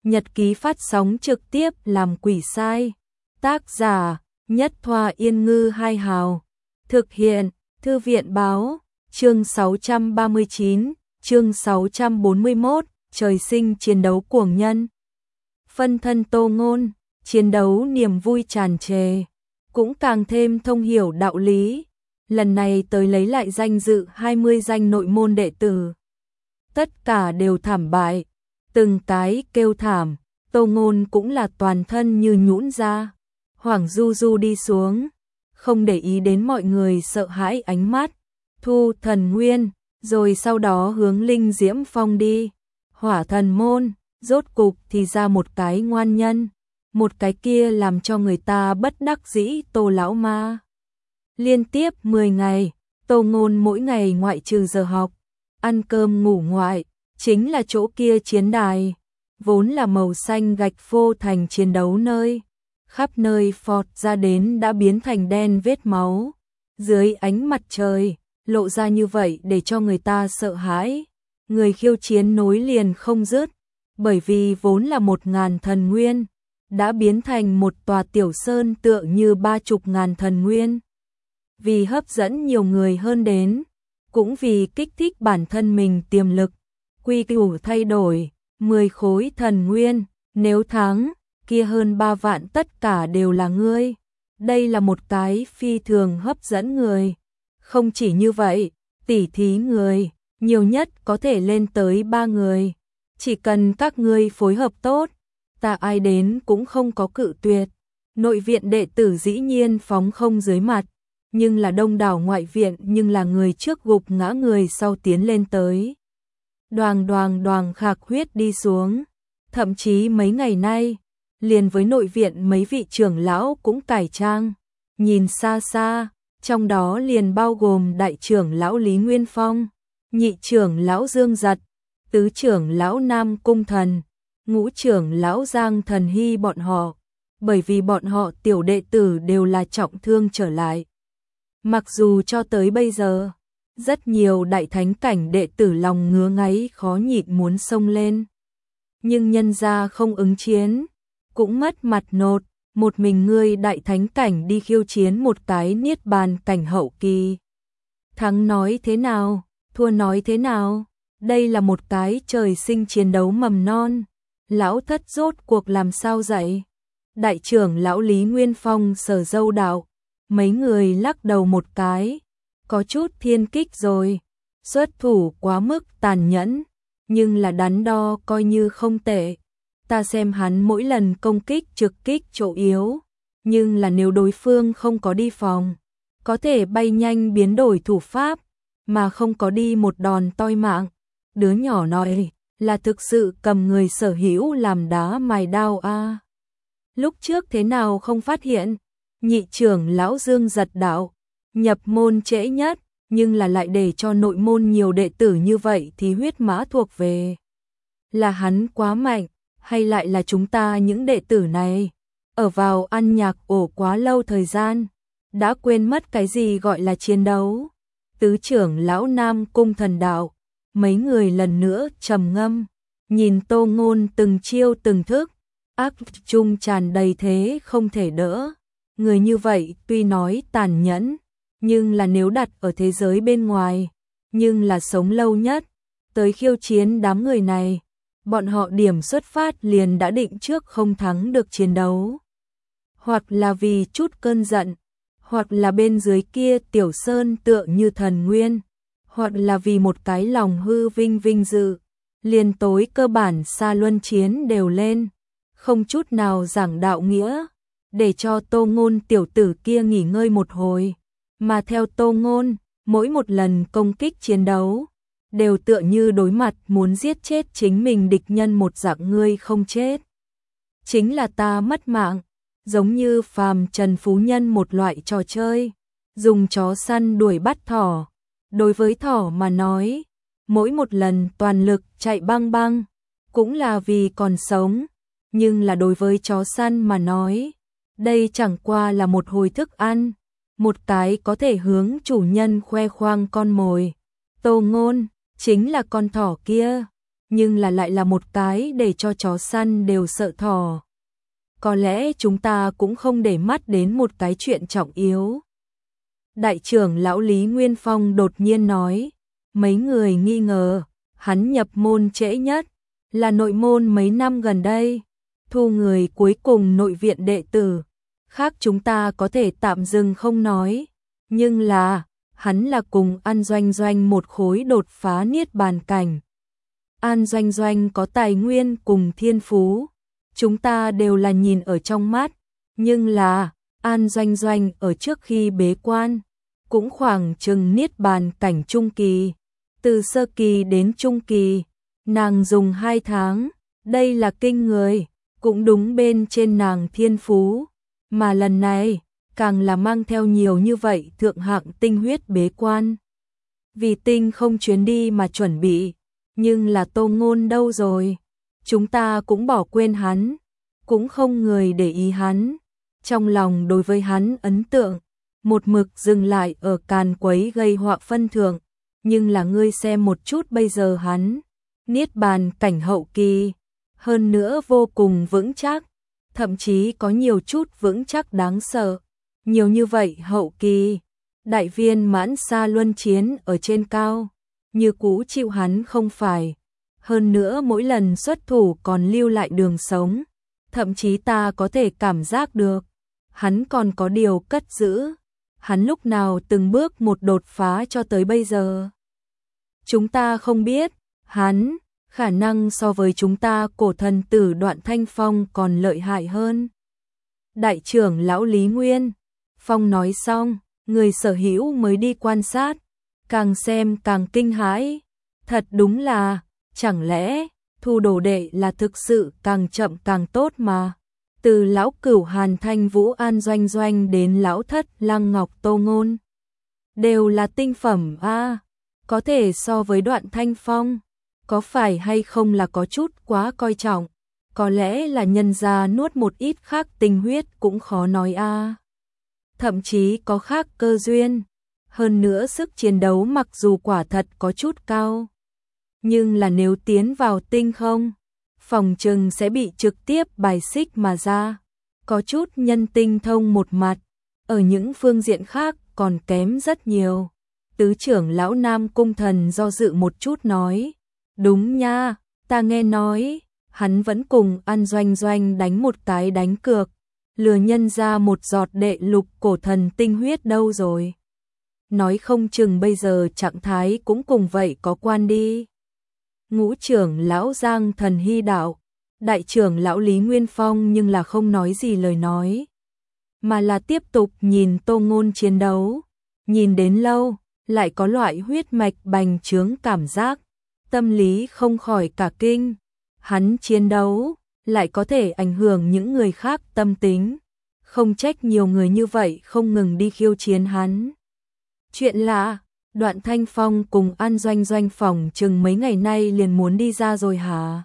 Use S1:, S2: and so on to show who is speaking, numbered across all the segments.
S1: nhật ký phát sóng trực tiếp làm quỷ sai. Tác giả Nhất Thoa Yên Ngư Hai Hào. Thực hiện Thư viện Báo. Chương 639, chương 641, trời sinh chiến đấu cuồng nhân. Phân thân Tô Ngôn, chiến đấu niềm vui tràn trề, cũng càng thêm thông hiểu đạo lý. Lần này tới lấy lại danh dự 20 danh nội môn đệ tử. Tất cả đều thảm bại, từng cái kêu thảm, Tô Ngôn cũng là toàn thân như nhũn ra. Hoảng du du đi xuống, không để ý đến mọi người sợ hãi ánh mắt, thu thần nguyên, rồi sau đó hướng Linh Diễm Phong đi. Hỏa thần môn, rốt cục thì ra một cái ngoan nhân, một cái kia làm cho người ta bất đắc dĩ Tô lão ma. Liên tiếp 10 ngày, Tô Ngôn mỗi ngày ngoại trừ giờ học, ăn cơm ngủ ngoại, chính là chỗ kia chiến đài, vốn là màu xanh gạch phô thành chiến đấu nơi. Khắp nơi phọt ra đến đã biến thành đen vết máu, dưới ánh mặt trời, lộ ra như vậy để cho người ta sợ hãi. Người khiêu chiến nối liền không dứt, bởi vì vốn là 1000 thần nguyên, đã biến thành một tòa tiểu sơn tựa như 30.000 thần nguyên. Vì hấp dẫn nhiều người hơn đến, cũng vì kích thích bản thân mình tiềm lực, quy củ thay đổi, 10 khối thần nguyên, nếu thắng, kia hơn 3 vạn tất cả đều là ngươi. Đây là một cái phi thường hấp dẫn người. Không chỉ như vậy, tỉ thí người, nhiều nhất có thể lên tới 3 người. Chỉ cần các ngươi phối hợp tốt, ta ai đến cũng không có cự tuyệt. Nội viện đệ tử dĩ nhiên phóng không dưới mặt, nhưng là đông đảo ngoại viện nhưng là người trước gục ngã người sau tiến lên tới. Đoàng đoàng đoàng khạc huyết đi xuống. Thậm chí mấy ngày nay, liền với nội viện mấy vị trưởng lão cũng cải trang, nhìn xa xa, trong đó liền bao gồm đại trưởng lão Lý Nguyên Phong, nhị trưởng lão Dương Giật, tứ trưởng lão Nam Cung Thần, ngũ trưởng lão Giang Thần Hy bọn họ, bởi vì bọn họ tiểu đệ tử đều là trọng thương trở lại. Mặc dù cho tới bây giờ, rất nhiều đại thánh cảnh đệ tử lòng ngứa ngáy khó nhịn muốn xông lên, nhưng nhân gia không ứng chiến, cũng mất mặt nột, một mình ngươi đại thánh cảnh đi khiêu chiến một cái niết bàn cảnh hậu kỳ. Thắng nói thế nào, thua nói thế nào, đây là một cái trời sinh chiến đấu mầm non, lão thất rốt cuộc làm sao dạy. Đại trưởng lão Lý Nguyên Phong sờ râu đạo, mấy người lắc đầu một cái, có chút thiên kích rồi, xuất thủ quá mức tàn nhẫn, nhưng là đắn đo coi như không tệ. Ta xem hắn mỗi lần công kích trực kích chỗ yếu, nhưng là nếu đối phương không có đi phòng, có thể bay nhanh biến đổi thủ pháp, mà không có đi một đòn toi mạng. Đứa nhỏ nói là thực sự cầm người sở hữu làm đá mài đao a. Lúc trước thế nào không phát hiện, nhị trưởng lão Dương Giật đạo, nhập môn trễ nhất, nhưng là lại để cho nội môn nhiều đệ tử như vậy thì huyết mã thuộc về. Là hắn quá mạnh, hay lại là chúng ta những đệ tử này, ở vào ăn nhạc ổ quá lâu thời gian, đã quên mất cái gì gọi là chiến đấu. Tứ trưởng lão Nam Cung Thần đạo, mấy người lần nữa trầm ngâm, nhìn Tô Ngôn từng chiêu từng thức, ác trung tràn đầy thế không thể đỡ. Người như vậy tuy nói tàn nhẫn, nhưng là nếu đặt ở thế giới bên ngoài, nhưng là sống lâu nhất, tới khiêu chiến đám người này. Bọn họ điểm xuất phát liền đã định trước không thắng được chiến đấu. Hoặc là vì chút cơn giận, hoặc là bên dưới kia tiểu sơn tựa như thần nguyên, hoặc là vì một cái lòng hư vinh vinh dự, liền tối cơ bản xa luân chiến đều lên, không chút nào giảng đạo nghĩa, để cho Tô Ngôn tiểu tử kia nghỉ ngơi một hồi. Mà theo Tô Ngôn, mỗi một lần công kích chiến đấu, đều tựa như đối mặt muốn giết chết chính mình địch nhân một dạng ngươi không chết. Chính là ta mất mạng, giống như phàm trần phú nhân một loại trò chơi, dùng chó săn đuổi bắt thỏ. Đối với thỏ mà nói, mỗi một lần toàn lực chạy băng băng, cũng là vì còn sống, nhưng là đối với chó săn mà nói, đây chẳng qua là một hồi thức ăn, một cái có thể hướng chủ nhân khoe khoang con mồi. Tô Ngôn chính là con thỏ kia, nhưng là lại là một cái để cho chó săn đều sợ thỏ. Có lẽ chúng ta cũng không để mắt đến một cái chuyện trọng yếu. Đại trưởng lão Lý Nguyên Phong đột nhiên nói, mấy người nghi ngờ, hắn nhập môn trễ nhất, là nội môn mấy năm gần đây, thu người cuối cùng nội viện đệ tử, khác chúng ta có thể tạm dừng không nói, nhưng là, hắn là cùng An Doanh Doanh một khối đột phá niết bàn cảnh. An Doanh Doanh có tài nguyên cùng thiên phú, chúng ta đều là nhìn ở trong mắt, nhưng là, An Doanh Doanh ở trước khi bế quan, cũng khoảng chừng niết bàn cảnh trung kỳ, từ sơ kỳ đến trung kỳ, nàng dùng 2 tháng, đây là kinh người, cũng đúng bên trên nàng thiên phú, mà lần này, càng là mang theo nhiều như vậy thượng hạng tinh huyết bế quan. Vì tinh không chuyến đi mà chuẩn bị, nhưng là Tô Ngôn đâu rồi? Chúng ta cũng bỏ quên hắn, cũng không người để ý hắn, trong lòng đối với hắn ấn tượng, một mực dừng lại ở càn quấy gây họa phân thượng, nhưng là ngươi xem một chút bây giờ hắn, niết bàn cảnh hậu kỳ, hơn nữa vô cùng vững chắc, thậm chí có nhiều chút vững chắc đáng sợ, nhiều như vậy hậu kỳ, đại viên mãn xa luân chiến ở trên cao, như cũ chịu hắn không phải, hơn nữa mỗi lần xuất thủ còn lưu lại đường sống, thậm chí ta có thể cảm giác được, hắn còn có điều cất giữ, hắn lúc nào từng bước một đột phá cho tới bây giờ. Chúng ta không biết, hắn, khả năng so với chúng ta cổ thần tử Đoạn Thanh Phong còn lợi hại hơn. Đại trưởng lão Lý Nguyên Phong nói xong, người sở hữu mới đi quan sát, càng xem càng kinh hãi, thật đúng là, chẳng lẽ, thu đồ đệ là thực sự càng chậm càng tốt mà. Từ lão cửu Hàn Thanh Vũ An Doanh Doanh đến lão thất Lăng Ngọc Tô Ngôn, đều là tinh phẩm a, có thể so với Đoạn Thanh Phong, có phải hay không là có chút quá coi trọng, có lẽ là nhân gia nuốt một ít khác tinh huyết cũng khó nói a. Thậm chí có khác cơ duyên, hơn nữa sức chiến đấu mặc dù quả thật có chút cao, nhưng là nếu tiến vào tinh không, phòng trừng sẽ bị trực tiếp bài xích mà ra, có chút nhân tinh thông một mặt, ở những phương diện khác còn kém rất nhiều. Tứ trưởng lão Nam Cung Thần do dự một chút nói, đúng nha, ta nghe nói, hắn vẫn cùng An Doanh Doanh đánh một cái đánh cược, lừa nhân ra một giọt đệ lục cổ thần tinh huyết đâu rồi. Nói không chừng bây giờ trạng thái cũng cùng vậy có quan đi. Ngũ trưởng lão Giang Thần Hy đạo, đại trưởng lão Lý Nguyên Phong nhưng là không nói gì lời nói, mà là tiếp tục nhìn Tô Ngôn chiến đấu, nhìn đến lâu, lại có loại huyết mạch bành trướng cảm giác, tâm lý không khỏi cả kinh, hắn chiến đấu, lại có thể ảnh hưởng những người khác tâm tính, không trách nhiều người như vậy không ngừng đi khiêu chiến hắn. Chuyện lạ, Đoạn Thanh Phong cùng An Doanh Doanh phòng chừng mấy ngày nay liền muốn đi ra rồi hả?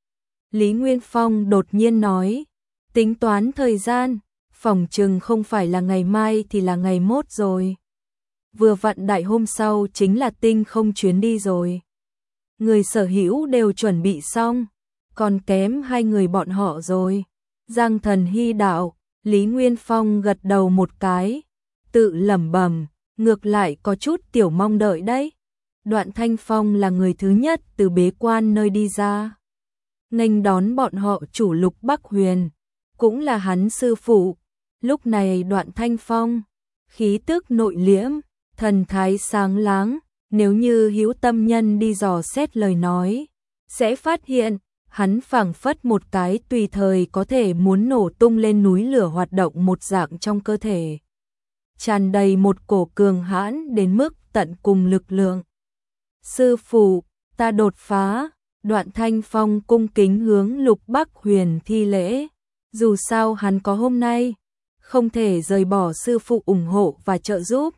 S1: Lý Nguyên Phong đột nhiên nói, tính toán thời gian, phòng chừng không phải là ngày mai thì là ngày mốt rồi. Vừa vặn đại hôm sau chính là tinh không chuyến đi rồi. Người sở hữu đều chuẩn bị xong, còn kém 2 người bọn họ rồi. Giang Thần Hy đạo, Lý Nguyên Phong gật đầu một cái, tự lẩm bẩm, ngược lại có chút tiểu mong đợi đấy. Đoạn Thanh Phong là người thứ nhất từ bế quan nơi đi ra, nghênh đón bọn họ chủ Lục Bắc Huyền, cũng là hắn sư phụ. Lúc này Đoạn Thanh Phong, khí tức nội liễm, thần thái sáng láng, nếu như hữu tâm nhân đi dò xét lời nói, sẽ phát hiện, hắn phảng phất một cái tùy thời có thể muốn nổ tung lên núi lửa hoạt động một dạng trong cơ thể. Tràn đầy một cổ cường hãn đến mức tận cùng lực lượng. Sư phụ, ta đột phá, Đoạn Thanh Phong cung kính hướng Lục Bắc Huyền thi lễ. Dù sao hắn có hôm nay, không thể rời bỏ sư phụ ủng hộ và trợ giúp.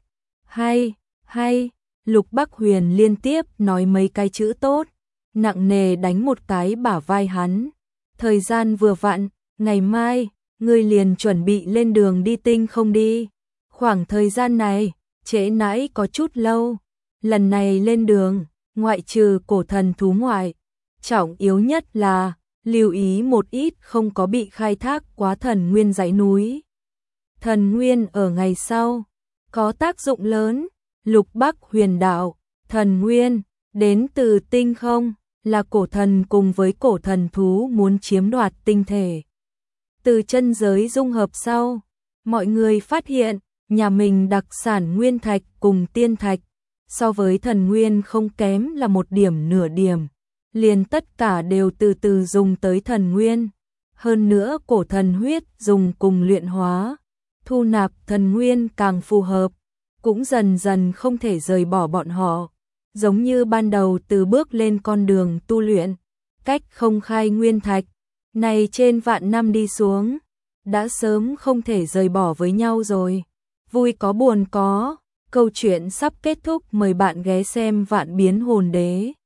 S1: Hay, Lục Bắc Huyền liên tiếp nói mấy cái chữ tốt, nặng nề đánh một cái bả vai hắn. Thời gian vừa vặn, ngày mai, ngươi liền chuẩn bị lên đường đi tinh không đi. Khoảng thời gian này, trễ nãi có chút lâu, lần này lên đường, ngoại trừ cổ thần thú ngoại, trọng yếu nhất là lưu ý một ít không có bị khai thác quá thần nguyên dãy núi. Thần nguyên ở ngày sau có tác dụng lớn, Lục Bắc huyền đạo, thần nguyên đến từ tinh không, là cổ thần cùng với cổ thần thú muốn chiếm đoạt tinh thể. Từ chân giới dung hợp sau, mọi người phát hiện nhà mình đặc sản nguyên thạch cùng tiên thạch so với thần nguyên không kém là một điểm nửa điểm, liền tất cả đều từ từ dùng tới thần nguyên. Hơn nữa cổ thần huyết dùng cùng luyện hóa, thu nạp thần nguyên càng phù hợp, cũng dần dần không thể rời bỏ bọn họ. Giống như ban đầu từ bước lên con đường tu luyện, cách không khai nguyên thạch, này trên vạn năm đi xuống, đã sớm không thể rời bỏ với nhau rồi. Vui có buồn có, câu chuyện sắp kết thúc, mời bạn ghé xem Vạn Biến Hồn Đế.